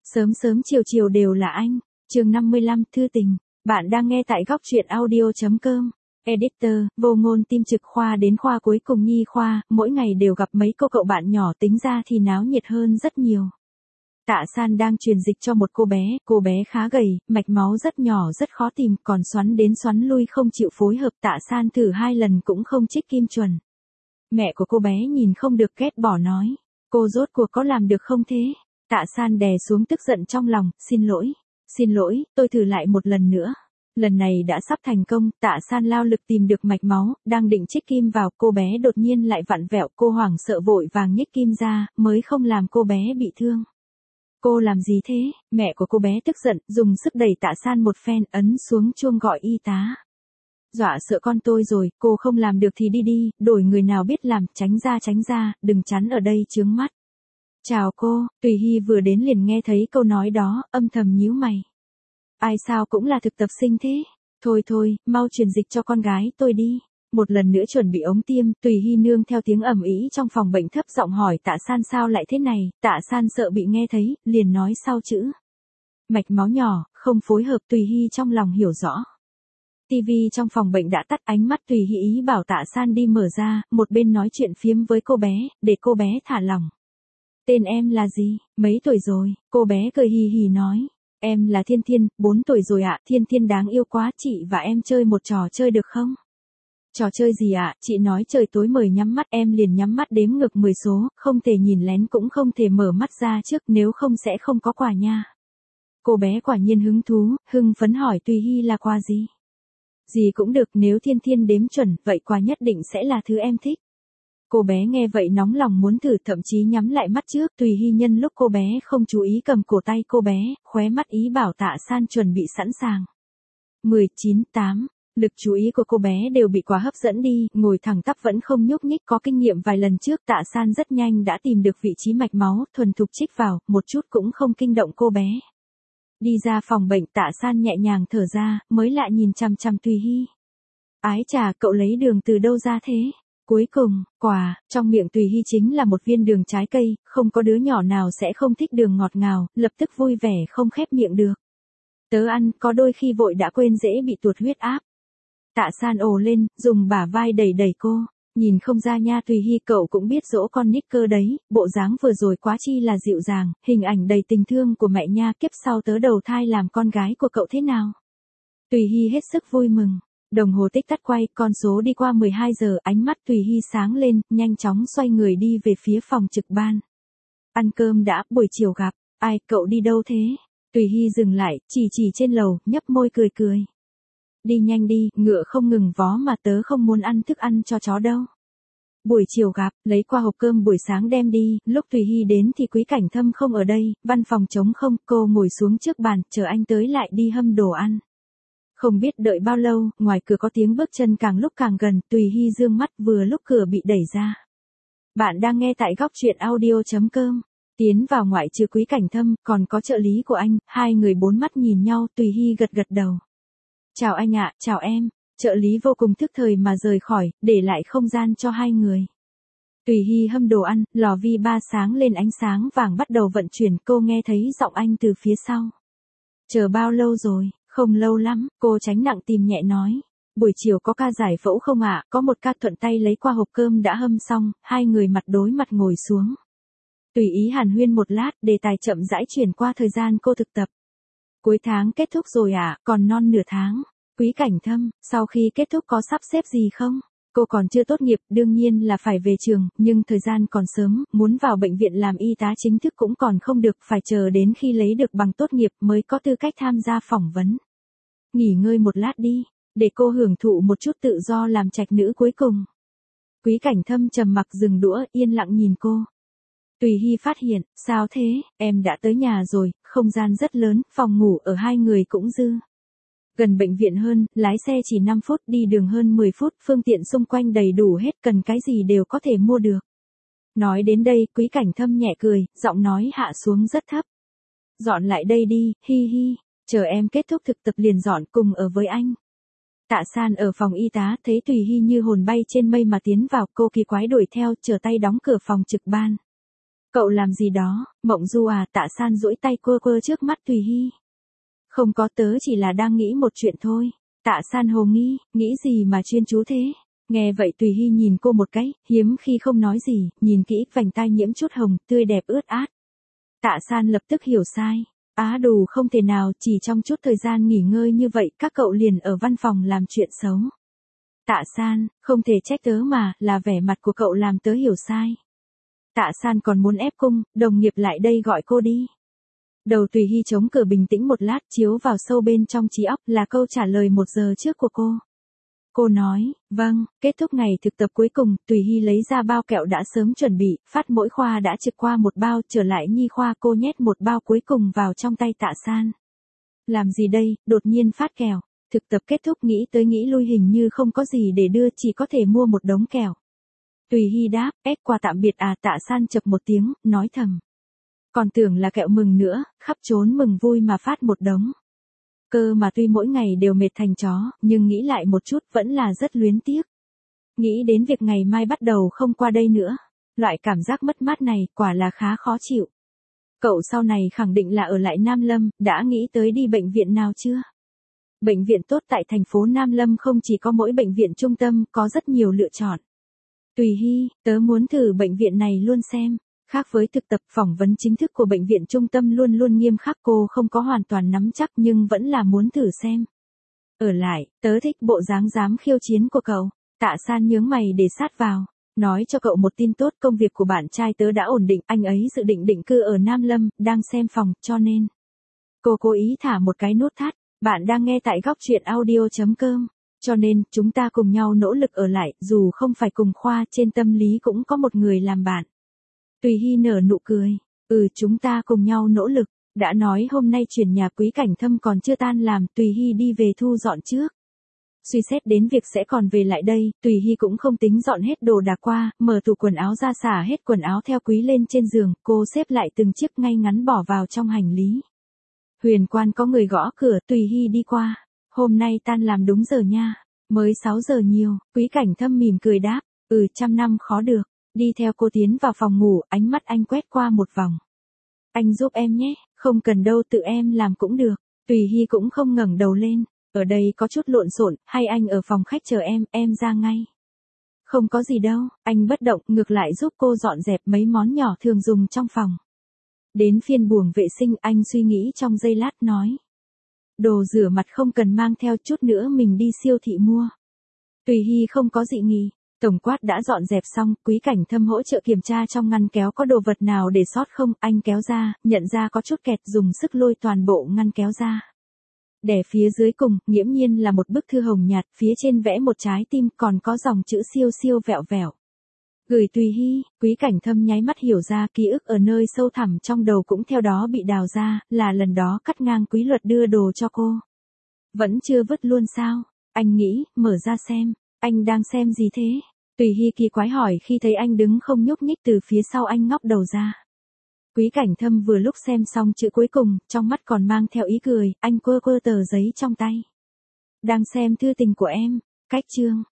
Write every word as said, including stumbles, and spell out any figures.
Sớm sớm chiều chiều đều là anh. Chương năm mươi lăm, thư tình. Bạn đang nghe tại góc truyện audio chấm com. Editor, vô ngôn tim trực khoa đến khoa cuối cùng nhi khoa, mỗi ngày đều gặp mấy cô cậu bạn nhỏ, tính ra thì náo nhiệt hơn rất nhiều. Tạ San đang truyền dịch cho một cô bé, cô bé khá gầy, mạch máu rất nhỏ rất khó tìm, còn xoắn đến xoắn lui không chịu phối hợp. Tạ San thử hai lần cũng không trích kim chuẩn. Mẹ của cô bé nhìn không được ghét bỏ nói, cô rốt cuộc có làm được không thế? Tạ San đè xuống tức giận trong lòng, xin lỗi, xin lỗi, tôi thử lại một lần nữa. Lần này đã sắp thành công, Tạ San lao lực tìm được mạch máu, đang định trích kim vào, cô bé đột nhiên lại vặn vẹo, cô hoảng sợ vội vàng nhích kim ra, mới không làm cô bé bị thương. Cô làm gì thế? Mẹ của cô bé tức giận, dùng sức đẩy Tạ San một phen, ấn xuống chuông gọi y tá. Dọa sợ con tôi rồi, cô không làm được thì đi đi, đổi người nào biết làm, tránh ra tránh ra, đừng chắn ở đây chướng mắt. Chào cô, Tùy Hy vừa đến liền nghe thấy câu nói đó, âm thầm nhíu mày. Ai sao cũng là thực tập sinh thế? Thôi thôi, mau truyền dịch cho con gái tôi đi. Một lần nữa chuẩn bị ống tiêm, Tùy Hy nương theo tiếng ầm ĩ trong phòng bệnh thấp giọng hỏi Tạ San sao lại thế này, Tạ San sợ bị nghe thấy, liền nói sau chữ. Mạch máu nhỏ, không phối hợp. Tùy Hy trong lòng hiểu rõ. Tivi trong phòng bệnh đã tắt, ánh mắt Tùy Hy ý bảo Tạ San đi mở ra, một bên nói chuyện phiếm với cô bé, để cô bé thả lỏng. Tên em là gì, mấy tuổi rồi? Cô bé cười hì hì nói. Em là Thiên Thiên, bốn tuổi rồi ạ. Thiên Thiên đáng yêu quá, chị và em chơi một trò chơi được không? Trò chơi gì ạ? Chị nói trời tối mời nhắm mắt, em liền nhắm mắt đếm ngược mười số, không thể nhìn lén cũng không thể mở mắt ra trước, nếu không sẽ không có quà nha. Cô bé quả nhiên hứng thú, hưng phấn hỏi Tùy Hy là quà gì? Gì cũng được, nếu Thiên Thiên đếm chuẩn, vậy quà nhất định sẽ là thứ em thích. Cô bé nghe vậy nóng lòng muốn thử, thậm chí nhắm lại mắt trước. Tùy Hy nhân lúc cô bé không chú ý cầm cổ tay cô bé, khóe mắt ý bảo Tạ San chuẩn bị sẵn sàng. mười, chín, tám, lực chú ý của cô bé đều bị quà hấp dẫn đi, ngồi thẳng tắp vẫn không nhúc nhích. Có kinh nghiệm vài lần trước, Tạ San rất nhanh đã tìm được vị trí mạch máu, thuần thục trích vào, một chút cũng không kinh động cô bé. Đi ra phòng bệnh, Tạ San nhẹ nhàng thở ra, mới lại nhìn chằm chằm Tùy Hy. Ái chà, cậu lấy đường từ đâu ra thế? Cuối cùng, quà, trong miệng Tùy Hy chính là một viên đường trái cây, không có đứa nhỏ nào sẽ không thích đường ngọt ngào, lập tức vui vẻ không khép miệng được. Tớ ăn, có đôi khi vội đã quên dễ bị tuột huyết áp. Tạ San ồ lên, dùng bả vai đẩy đẩy cô. Nhìn không ra nha Tùy Hy, cậu cũng biết dỗ con nít cơ đấy, bộ dáng vừa rồi quá chi là dịu dàng, hình ảnh đầy tình thương của mẹ nha, kiếp sau tớ đầu thai làm con gái của cậu thế nào? Tùy Hy hết sức vui mừng. Đồng hồ tích tắc quay, con số đi qua mười hai giờ, ánh mắt Tùy Hy sáng lên, nhanh chóng xoay người đi về phía phòng trực ban. Ăn cơm đã, buổi chiều gặp. Ai, cậu đi đâu thế? Tùy Hy dừng lại, chỉ chỉ trên lầu, nhấp môi cười cười. Đi nhanh đi, ngựa không ngừng vó mà, tớ không muốn ăn thức ăn cho chó đâu. Buổi chiều gặp, lấy qua hộp cơm buổi sáng đem đi. Lúc Tùy Hy đến thì Quý Cảnh Thâm không ở đây, văn phòng trống không, cô ngồi xuống trước bàn, chờ anh tới lại đi hâm đồ ăn. Không biết đợi bao lâu, ngoài cửa có tiếng bước chân càng lúc càng gần, Tùy Hy dương mắt vừa lúc cửa bị đẩy ra. Bạn đang nghe tại góc truyện audio chấm com. Tiến vào ngoại trừ Quý Cảnh Thâm, còn có trợ lý của anh, hai người bốn mắt nhìn nhau, Tùy Hy gật gật đầu. Chào anh ạ, chào em. Trợ lý vô cùng thức thời mà rời khỏi, để lại không gian cho hai người. Tùy Hy hâm đồ ăn, lò vi ba sáng lên ánh sáng vàng bắt đầu vận chuyển, cô nghe thấy giọng anh từ phía sau. Chờ bao lâu rồi? Không lâu lắm, cô tránh nặng tìm nhẹ nói. Buổi chiều có ca giải phẫu không ạ? Có một ca, thuận tay lấy qua hộp cơm đã hâm xong, hai người mặt đối mặt ngồi xuống. Tùy ý hàn huyên một lát, đề tài chậm rãi chuyển qua thời gian cô thực tập. Cuối tháng kết thúc rồi ạ, còn non nửa tháng. Quý Cảnh Thâm, sau khi kết thúc có sắp xếp gì không? Cô còn chưa tốt nghiệp, đương nhiên là phải về trường, nhưng thời gian còn sớm, muốn vào bệnh viện làm y tá chính thức cũng còn không được, phải chờ đến khi lấy được bằng tốt nghiệp mới có tư cách tham gia phỏng vấn. Nghỉ ngơi một lát đi, để cô hưởng thụ một chút tự do làm trạch nữ cuối cùng. Quý Cảnh Thâm trầm mặc dừng đũa, yên lặng nhìn cô. Tùy Hy phát hiện, sao thế, em đã tới nhà rồi, không gian rất lớn, phòng ngủ ở hai người cũng dư. Gần bệnh viện hơn, lái xe chỉ năm phút, đi đường hơn mười phút, phương tiện xung quanh đầy đủ hết, cần cái gì đều có thể mua được. Nói đến đây, Quý Cảnh Thâm nhẹ cười, giọng nói hạ xuống rất thấp. Dọn lại đây đi, hi hi, chờ em kết thúc thực tập liền dọn cùng ở với anh. Tạ San ở phòng y tá, thấy Tùy Hy như hồn bay trên mây mà tiến vào, cô kỳ quái đuổi theo, chờ tay đóng cửa phòng trực ban. Cậu làm gì đó, Mộng Du à? Tạ San duỗi tay quơ quơ trước mắt Tùy Hy. Không có, tớ chỉ là đang nghĩ một chuyện thôi. Tạ San hồ nghi, nghĩ gì mà chuyên chú thế? Nghe vậy Tùy Hy nhìn cô một cái, hiếm khi không nói gì, nhìn kỹ vành tai nhiễm chút hồng, tươi đẹp ướt át. Tạ San lập tức hiểu sai. Á đủ không thể nào, chỉ trong chút thời gian nghỉ ngơi như vậy các cậu liền ở văn phòng làm chuyện xấu. Tạ San, không thể trách tớ mà, là vẻ mặt của cậu làm tớ hiểu sai. Tạ San còn muốn ép cung, đồng nghiệp lại đây gọi cô đi. Đầu Tùy Hy chống cửa bình tĩnh một lát, chiếu vào sâu bên trong trí óc là câu trả lời một giờ trước của cô. Cô nói, vâng, kết thúc ngày thực tập cuối cùng, Tùy Hy lấy ra bao kẹo đã sớm chuẩn bị, phát mỗi khoa đã trực qua một bao, trở lại nhi khoa cô nhét một bao cuối cùng vào trong tay Tạ San. Làm gì đây, đột nhiên phát kẹo, thực tập kết thúc nghĩ tới nghĩ lui hình như không có gì để đưa, chỉ có thể mua một đống kẹo. Tùy Hy đáp, ép qua tạm biệt à? Tạ San chập một tiếng, nói thầm. Còn tưởng là kẹo mừng nữa, khắp trốn mừng vui mà phát một đống. Cơ mà tuy mỗi ngày đều mệt thành chó, nhưng nghĩ lại một chút vẫn là rất luyến tiếc. Nghĩ đến việc ngày mai bắt đầu không qua đây nữa. Loại cảm giác mất mát này quả là khá khó chịu. Cậu sau này khẳng định là ở lại Nam Lâm, đã nghĩ tới đi bệnh viện nào chưa? Bệnh viện tốt tại thành phố Nam Lâm không chỉ có mỗi bệnh viện trung tâm, có rất nhiều lựa chọn. Tùy Hy, tớ muốn thử bệnh viện này luôn xem. Khác với thực tập, phỏng vấn chính thức của bệnh viện trung tâm luôn luôn nghiêm khắc, cô không có hoàn toàn nắm chắc nhưng vẫn là muốn thử xem. Ở lại, tớ thích bộ dáng dám khiêu chiến của cậu. Tạ San nhướng mày để sát vào. Nói cho cậu một tin tốt, công việc của bạn trai tớ đã ổn định, anh ấy dự định định cư ở Nam Lâm, đang xem phòng, cho nên. Cô cố ý thả một cái nút thắt, bạn đang nghe tại góc truyện audio.com. Cho nên, chúng ta cùng nhau nỗ lực ở lại, dù không phải cùng khoa, trên tâm lý cũng có một người làm bạn. Tùy Hy nở nụ cười, ừ chúng ta cùng nhau nỗ lực, đã nói hôm nay chuyển nhà Quý Cảnh Thâm còn chưa tan làm, Tùy Hy đi về thu dọn trước. Suy xét đến việc sẽ còn về lại đây, Tùy Hy cũng không tính dọn hết đồ đạc qua, mở tủ quần áo ra xả hết quần áo theo Quý lên trên giường, cô xếp lại từng chiếc ngay ngắn bỏ vào trong hành lý. Huyền quan có người gõ cửa, Tùy Hy đi qua, hôm nay tan làm đúng giờ nha, mới sáu giờ nhiều, Quý Cảnh Thâm mỉm cười đáp, ừ trăm năm khó được. Đi theo cô tiến vào phòng ngủ, ánh mắt anh quét qua một vòng. Anh giúp em nhé, không cần đâu, tự em làm cũng được. Tùy Hy cũng không ngẩng đầu lên, ở đây có chút lộn xộn, hay anh ở phòng khách chờ em, em ra ngay. Không có gì đâu, anh bất động, ngược lại giúp cô dọn dẹp mấy món nhỏ thường dùng trong phòng. Đến phiên buồng vệ sinh, anh suy nghĩ trong giây lát nói. Đồ rửa mặt không cần mang theo, chút nữa mình đi siêu thị mua. Tùy Hy không có dị nghị. Tổng quát đã dọn dẹp xong, Quý Cảnh Thâm hỗ trợ kiểm tra trong ngăn kéo có đồ vật nào để sót không, anh kéo ra, nhận ra có chút kẹt, dùng sức lôi toàn bộ ngăn kéo ra. Đè phía dưới cùng, nghiễm nhiên là một bức thư hồng nhạt, phía trên vẽ một trái tim, còn có dòng chữ siêu siêu vẹo vẹo. Gửi Tùy Hy, Quý Cảnh Thâm nháy mắt hiểu ra, ký ức ở nơi sâu thẳm trong đầu cũng theo đó bị đào ra, là lần đó cắt ngang Quý Luật đưa đồ cho cô. Vẫn chưa vứt luôn sao? Anh nghĩ, mở ra xem. Anh đang xem gì thế? Tùy Hy kỳ quái hỏi khi thấy anh đứng không nhúc nhích, từ phía sau anh ngóc đầu ra. Quý Cảnh Thâm vừa lúc xem xong chữ cuối cùng, trong mắt còn mang theo ý cười, anh quơ quơ tờ giấy trong tay. Đang xem thư tình của em, cách chương.